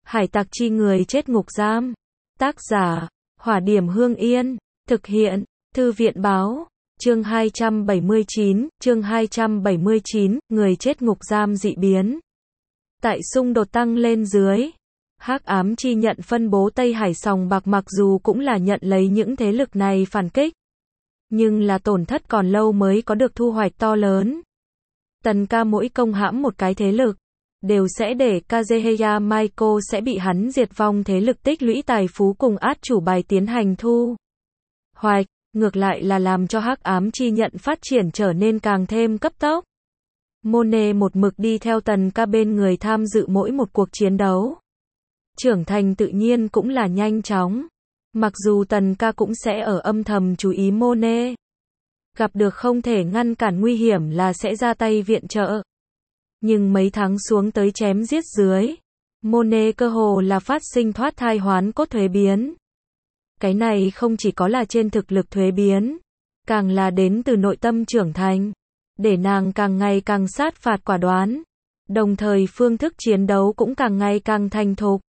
Hải tặc chi người chết ngục giam. Tác giả, Hỏa Điểm Hương Yên. Thực hiện, Thư viện Báo. Chương 279, người chết ngục giam dị biến. Tại xung đột tăng lên dưới, Hắc Ám Chi nhận phân bố Tây Hải sòng bạc mặc dù cũng là nhận lấy những thế lực này phản kích, nhưng là tổn thất còn lâu mới có được thu hoạch to lớn. Tần Ca mỗi công hãm một cái thế lực, đều sẽ để Kazuhaya Maiko sẽ bị hắn diệt vong thế lực tích lũy tài phú cùng át chủ bài tiến hành thu hoạch, ngược lại là làm cho Hắc Ám Chi nhận phát triển trở nên càng thêm cấp tốc. Mone một mực đi theo Tần Ca bên người tham dự mỗi một cuộc chiến đấu. Trưởng thành tự nhiên cũng là nhanh chóng. Mặc dù Tần Ca cũng sẽ ở âm thầm chú ý Mone. Gặp được không thể ngăn cản nguy hiểm là sẽ ra tay viện trợ. Nhưng mấy tháng xuống tới chém giết dưới, Mone cơ hồ là phát sinh thoát thai hoán cốt thuế biến. Cái này không chỉ có là trên thực lực thuế biến, càng là đến từ nội tâm trưởng thành, để nàng càng ngày càng sát phạt quả đoán, đồng thời phương thức chiến đấu cũng càng ngày càng thành thục.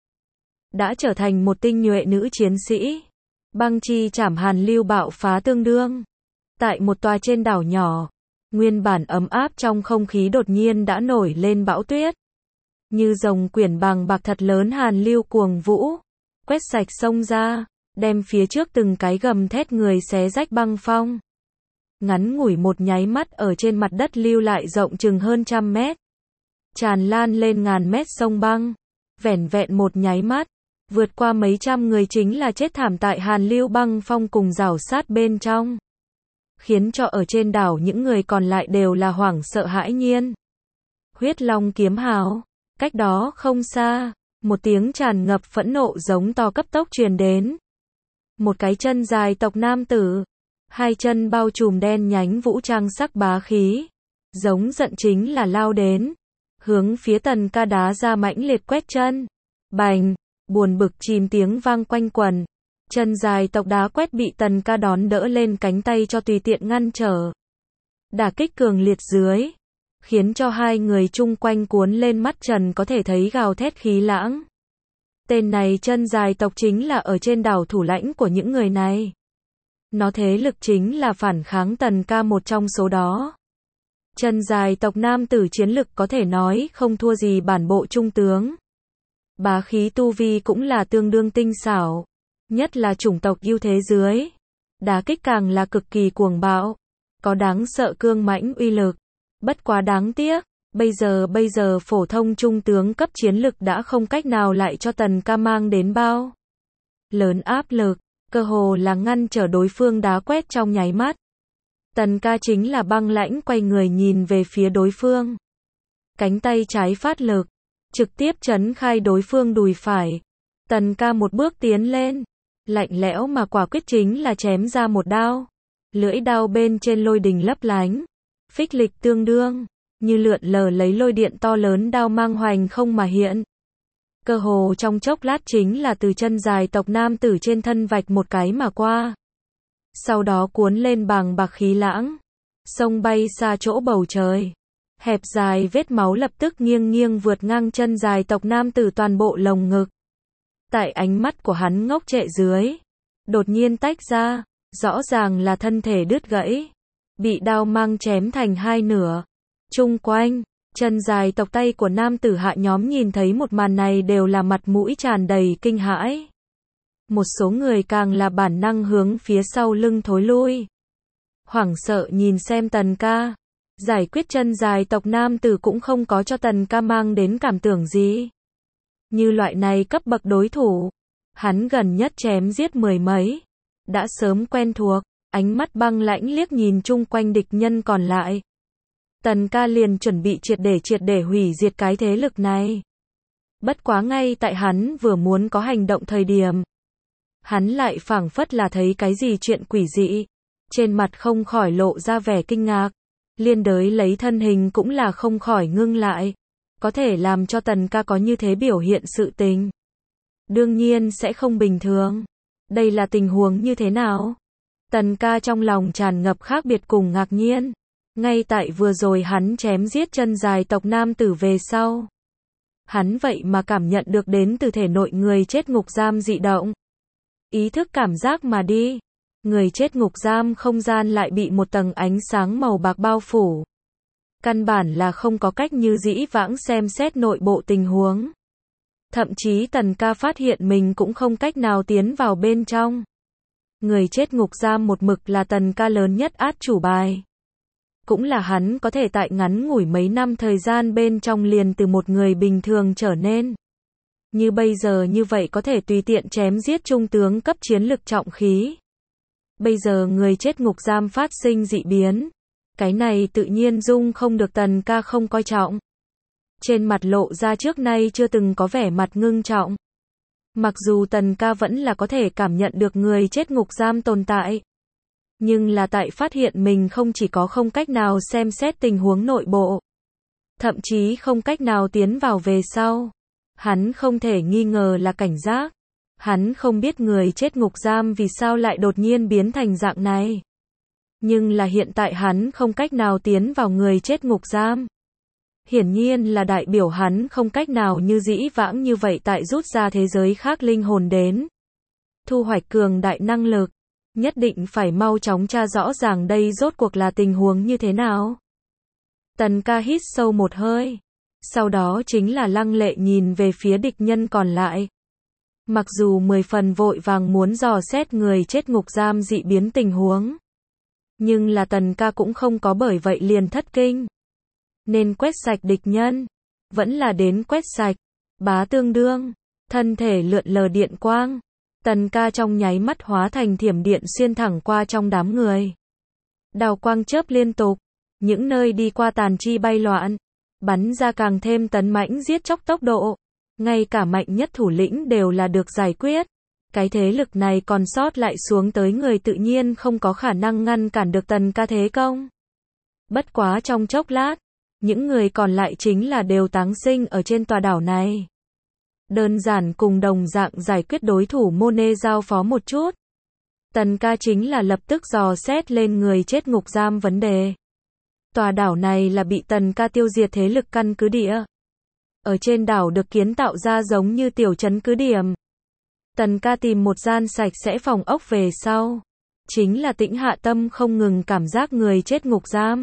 Đã trở thành một tinh nhuệ nữ chiến sĩ. Băng chi chảm hàn lưu bạo phá tương đương. Tại một tòa trên đảo nhỏ, nguyên bản ấm áp trong không khí đột nhiên đã nổi lên bão tuyết. Như rồng quyển bàng bạc thật lớn hàn lưu cuồng vũ, quét sạch sông ra, đem phía trước từng cái gầm thét người xé rách băng phong. Ngắn ngủi một nháy mắt ở trên mặt đất lưu lại rộng chừng hơn 100 mét. Tràn lan lên ngàn mét sông băng. Vẻn vẹn một nháy mắt, vượt qua mấy trăm người chính là chết thảm tại hàn lưu băng phong cùng rào sát bên trong. Khiến cho ở trên đảo những người còn lại đều là hoảng sợ hãi nhiên. Huyết Long kiếm hào. Cách đó không xa, một tiếng tràn ngập phẫn nộ giống to cấp tốc truyền đến. Một cái chân dài tộc nam tử, hai chân bao trùm đen nhánh vũ trang sắc bá khí, giống giận chính là lao đến, hướng phía Tần Ca đá ra mãnh liệt quét chân. Bành, buồn bực chìm tiếng vang quanh quần. Chân dài tộc đá quét bị Tần Ca đón đỡ lên cánh tay cho tùy tiện ngăn trở. Đả kích cường liệt dưới, khiến cho hai người chung quanh cuốn lên mắt trần có thể thấy gào thét khí lãng. Tên này chân dài tộc chính là ở trên đảo thủ lãnh của những người này. Nó thế lực chính là phản kháng Tần Ca một trong số đó. Chân dài tộc nam tử chiến lực có thể nói không thua gì bản bộ trung tướng. Bá khí tu vi cũng là tương đương tinh xảo, nhất là chủng tộc ưu thế dưới. Đá kích càng là cực kỳ cuồng bạo, có đáng sợ cương mãnh uy lực. Bất quá đáng tiếc, bây giờ phổ thông trung tướng cấp chiến lực đã không cách nào lại cho Tần Ca mang đến bao lớn áp lực, cơ hồ là ngăn trở đối phương đá quét trong nháy mắt. Tần Ca chính là băng lãnh quay người nhìn về phía đối phương. Cánh tay trái phát lực, trực tiếp chấn khai đối phương đùi phải. Tần Ca một bước tiến lên, lạnh lẽo mà quả quyết chính là chém ra một đao. Lưỡi đao bên trên lôi đình lấp lánh, phích lịch tương đương, như lượn lờ lấy lôi điện to lớn đao mang hoành không mà hiện. Cơ hồ trong chốc lát chính là từ chân dài tộc nam tử trên thân vạch một cái mà qua. Sau đó cuốn lên bàng bạc khí lãng, sông bay xa chỗ bầu trời. Hẹp dài vết máu lập tức nghiêng nghiêng vượt ngang chân dài tộc nam tử toàn bộ lồng ngực. Tại ánh mắt của hắn ngốc trệ dưới, đột nhiên tách ra, rõ ràng là thân thể đứt gãy, bị đao mang chém thành hai nửa. Chung quanh, chân dài tộc tay của nam tử hạ nhóm nhìn thấy một màn này đều là mặt mũi tràn đầy kinh hãi. Một số người càng là bản năng hướng phía sau lưng thối lui. Hoảng sợ nhìn xem Tần Ca. Giải quyết chân dài tộc nam tử cũng không có cho Tần Ca mang đến cảm tưởng gì. Như loại này cấp bậc đối thủ, hắn gần nhất chém giết mười mấy, đã sớm quen thuộc, ánh mắt băng lãnh liếc nhìn chung quanh địch nhân còn lại. Tần Ca liền chuẩn bị triệt để hủy diệt cái thế lực này. Bất quá ngay tại hắn vừa muốn có hành động thời điểm, hắn lại phảng phất là thấy cái gì chuyện quỷ dị, trên mặt không khỏi lộ ra vẻ kinh ngạc, liên đới lấy thân hình cũng là không khỏi ngưng lại, có thể làm cho Tần Ca có như thế biểu hiện sự tình. Đương nhiên sẽ không bình thường. Đây là tình huống như thế nào? Tần Ca trong lòng tràn ngập khác biệt cùng ngạc nhiên. Ngay tại vừa rồi hắn chém giết chân dài tộc nam tử về sau, hắn vậy mà cảm nhận được đến từ thể nội người chết ngục giam dị động. Ý thức cảm giác mà đi. Người chết ngục giam không gian lại bị một tầng ánh sáng màu bạc bao phủ. Căn bản là không có cách như dĩ vãng xem xét nội bộ tình huống. Thậm chí Tần Ca phát hiện mình cũng không cách nào tiến vào bên trong. Người chết ngục giam một mực là Tần Ca lớn nhất át chủ bài. Cũng là hắn có thể tại ngắn ngủi mấy năm thời gian bên trong liền từ một người bình thường trở nên. Như bây giờ như vậy có thể tùy tiện chém giết trung tướng cấp chiến lực trọng khí. Bây giờ người chết ngục giam phát sinh dị biến. Cái này tự nhiên dung không được Tần Ca không coi trọng. Trên mặt lộ ra trước nay chưa từng có vẻ mặt ngưng trọng. Mặc dù Tần Ca vẫn là có thể cảm nhận được người chết ngục giam tồn tại. Nhưng là tại phát hiện mình không chỉ có không cách nào xem xét tình huống nội bộ. Thậm chí không cách nào tiến vào về sau. Hắn không thể nghi ngờ là cảnh giác. Hắn không biết người chết ngục giam vì sao lại đột nhiên biến thành dạng này. Nhưng là hiện tại hắn không cách nào tiến vào người chết ngục giam. Hiển nhiên là đại biểu hắn không cách nào như dĩ vãng như vậy tại rút ra thế giới khác linh hồn đến. Thu hoạch cường đại năng lực. Nhất định phải mau chóng tra rõ ràng đây rốt cuộc là tình huống như thế nào. Tần Ca hít sâu một hơi. Sau đó chính là lăng lệ nhìn về phía địch nhân còn lại. Mặc dù 10 phần vội vàng muốn dò xét người chết ngục giam dị biến tình huống. Nhưng là Tần Ca cũng không có bởi vậy liền thất kinh. Nên quét sạch địch nhân. Vẫn là đến quét sạch. Bá tương đương. Thân thể lượn lờ điện quang. Tần Ca trong nháy mắt hóa thành thiểm điện xuyên thẳng qua trong đám người. Đào quang chớp liên tục. Những nơi đi qua tàn chi bay loạn. Bắn ra càng thêm tấn mãnh giết chóc tốc độ. Ngay cả mạnh nhất thủ lĩnh đều là được giải quyết. Cái thế lực này còn sót lại xuống tới người tự nhiên không có khả năng ngăn cản được Tần Ca thế công. Bất quá trong chốc lát, những người còn lại chính là đều táng sinh ở trên tòa đảo này. Đơn giản cùng đồng dạng giải quyết đối thủ Monet giao phó một chút. Tần Ca chính là lập tức dò xét lên người chết ngục giam vấn đề. Tòa đảo này là bị Tần Ca tiêu diệt thế lực căn cứ địa. Ở trên đảo được kiến tạo ra giống như tiểu trấn cứ điểm. Tần Ca tìm một gian sạch sẽ phòng ốc về sau. Chính là tĩnh hạ tâm không ngừng cảm giác người chết ngục giam.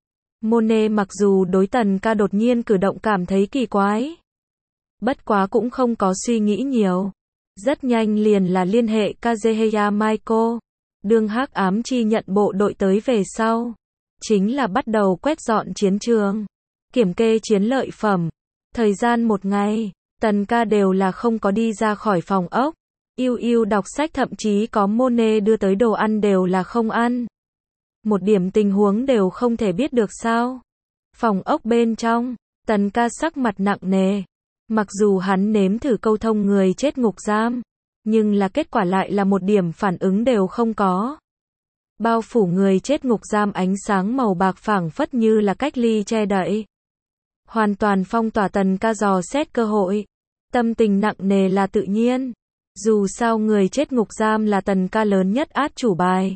Monet mặc dù đối Tần Ca đột nhiên cử động cảm thấy kỳ quái. Bất quá cũng không có suy nghĩ nhiều. Rất nhanh liền là liên hệ Kazuhaya Michael. Đương hắc ám chi nhận bộ đội tới về sau. Chính là bắt đầu quét dọn chiến trường. Kiểm kê chiến lợi phẩm. Thời gian một ngày, Tần Ca đều là không có đi ra khỏi phòng ốc. Yêu đọc sách thậm chí có Monet đưa tới đồ ăn đều là không ăn. Một điểm tình huống đều không thể biết được sao. Phòng ốc bên trong, Tần Ca sắc mặt nặng nề. Mặc dù hắn nếm thử câu thông người chết ngục giam, nhưng là kết quả lại là một điểm phản ứng đều không có. Bao phủ người chết ngục giam ánh sáng màu bạc phảng phất như là cách ly che đậy. Hoàn toàn phong tỏa Tần Ca dò xét cơ hội. Tâm tình nặng nề là tự nhiên. Dù sao người chết ngục giam là Tần Ca lớn nhất át chủ bài.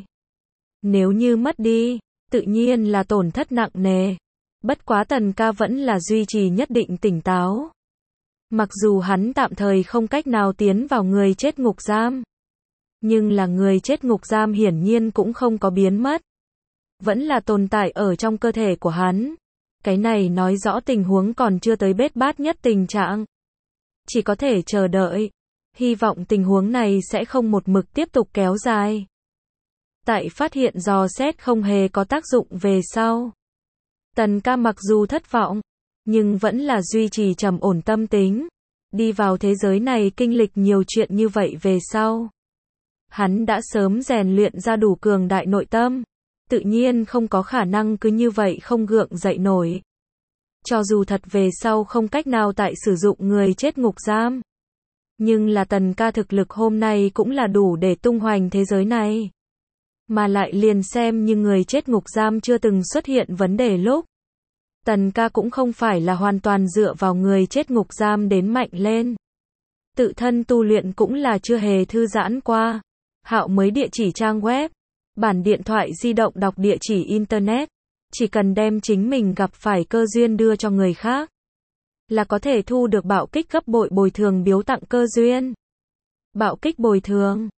Nếu như mất đi, tự nhiên là tổn thất nặng nề. Bất quá Tần Ca vẫn là duy trì nhất định tỉnh táo. Mặc dù hắn tạm thời không cách nào tiến vào người chết ngục giam. Nhưng là người chết ngục giam hiển nhiên cũng không có biến mất. Vẫn là tồn tại ở trong cơ thể của hắn. Cái này nói rõ tình huống còn chưa tới bết bát nhất tình trạng. Chỉ có thể chờ đợi. Hy vọng tình huống này sẽ không một mực tiếp tục kéo dài. Tại phát hiện dò xét không hề có tác dụng về sau. Tần Ca mặc dù thất vọng, nhưng vẫn là duy trì trầm ổn tâm tính. Đi vào thế giới này kinh lịch nhiều chuyện như vậy về sau. Hắn đã sớm rèn luyện ra đủ cường đại nội tâm. Tự nhiên không có khả năng cứ như vậy không gượng dậy nổi. Cho dù thật về sau không cách nào tại sử dụng người chết ngục giam. Nhưng là Tần Ca thực lực hôm nay cũng là đủ để tung hoành thế giới này. Mà lại liền xem như người chết ngục giam chưa từng xuất hiện vấn đề lúc. Tần Ca cũng không phải là hoàn toàn dựa vào người chết ngục giam đến mạnh lên. Tự thân tu luyện cũng là chưa hề thư giãn qua. Hạo mới địa chỉ trang web. Bản điện thoại di động đọc địa chỉ internet. Chỉ cần đem chính mình gặp phải cơ duyên đưa cho người khác. là có thể thu được bạo kích gấp bội bồi thường biếu tặng cơ duyên. Bạo kích bồi thường